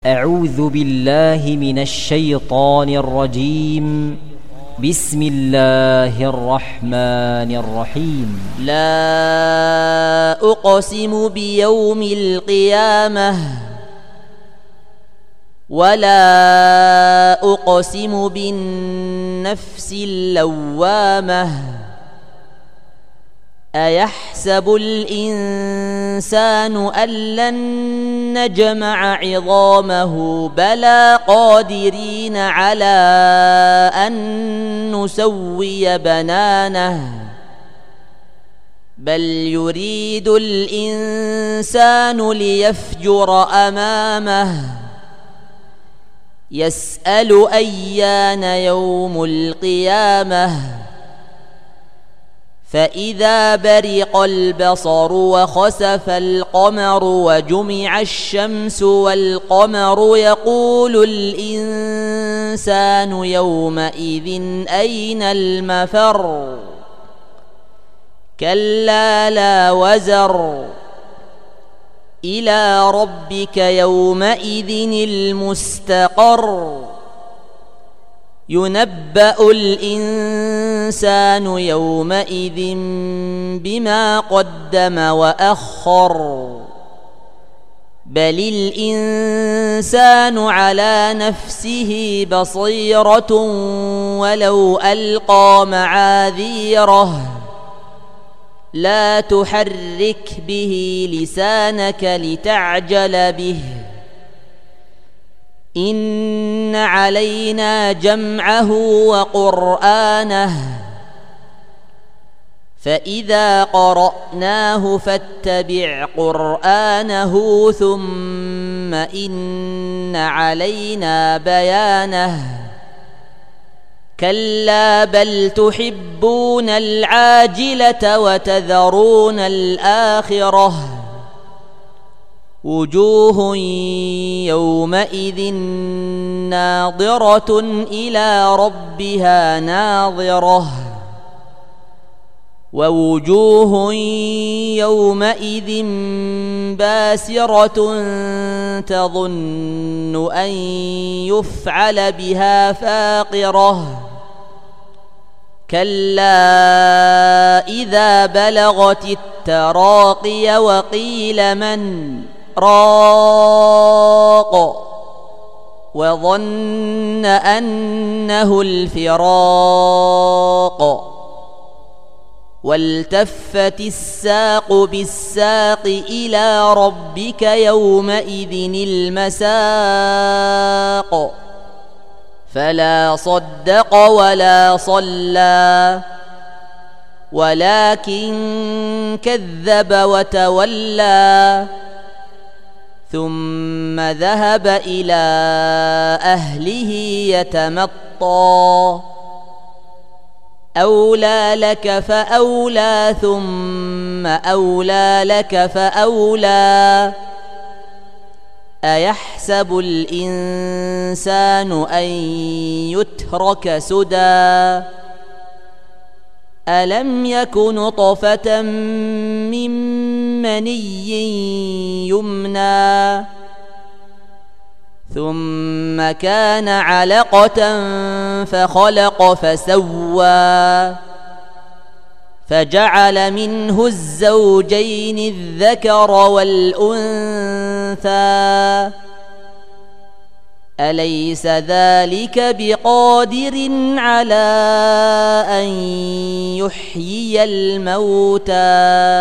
أعوذ بالله من الشيطان الرجيم. بسم الله الرحمن الرحيم. لا أقسم بيوم القيامة ولا أقسم بالنفس اللوامة أيحسب الإنسان أن لن نجمع عظامه بلى قادرين على أن نسوي بنانه بل يريد الإنسان ليفجر أمامه يسأل أيان يوم القيامة فإذا برق البصر وخسف القمر وجمع الشمس والقمر يقول الإنسان يومئذ أين المفر كلا لا وزر إلى ربك يومئذ المستقر ينبأ الإنسان يومئذ بما قدم وأخر بل الإنسان على نفسه بصيرة ولو ألقى معاذيره لا تحرك به لسانك لتعجل به إن علينا جمعه وقرآنه فإذا قرأناه فاتبع قرآنه ثم إن علينا بيانه كلا بل تحبون العاجلة وتذرون الآخرة وجوه يومئذ ناظرة إلى ربها ناظرة ووجوه يومئذ باسرة تظن أن يفعل بها فاقرة كلا إذا بلغت التراقي وقيل من راق وظن أنه الفراق والتفت الساق بالساق إلى ربك يومئذ المساق فلا صدق ولا صلى ولكن كذب وتولى ثم ذهب إلى أهله يتمطى أولى لك فأولى ثم أولى لك فأولى أيحسب الإنسان أن يترك سدى ألم يك نطفة من مني يمنى ثم كان علقة فخلق فسوى فجعل منه الزوجين الذكر والأنثى أليس ذلك بقادر على أن يحيي الموتى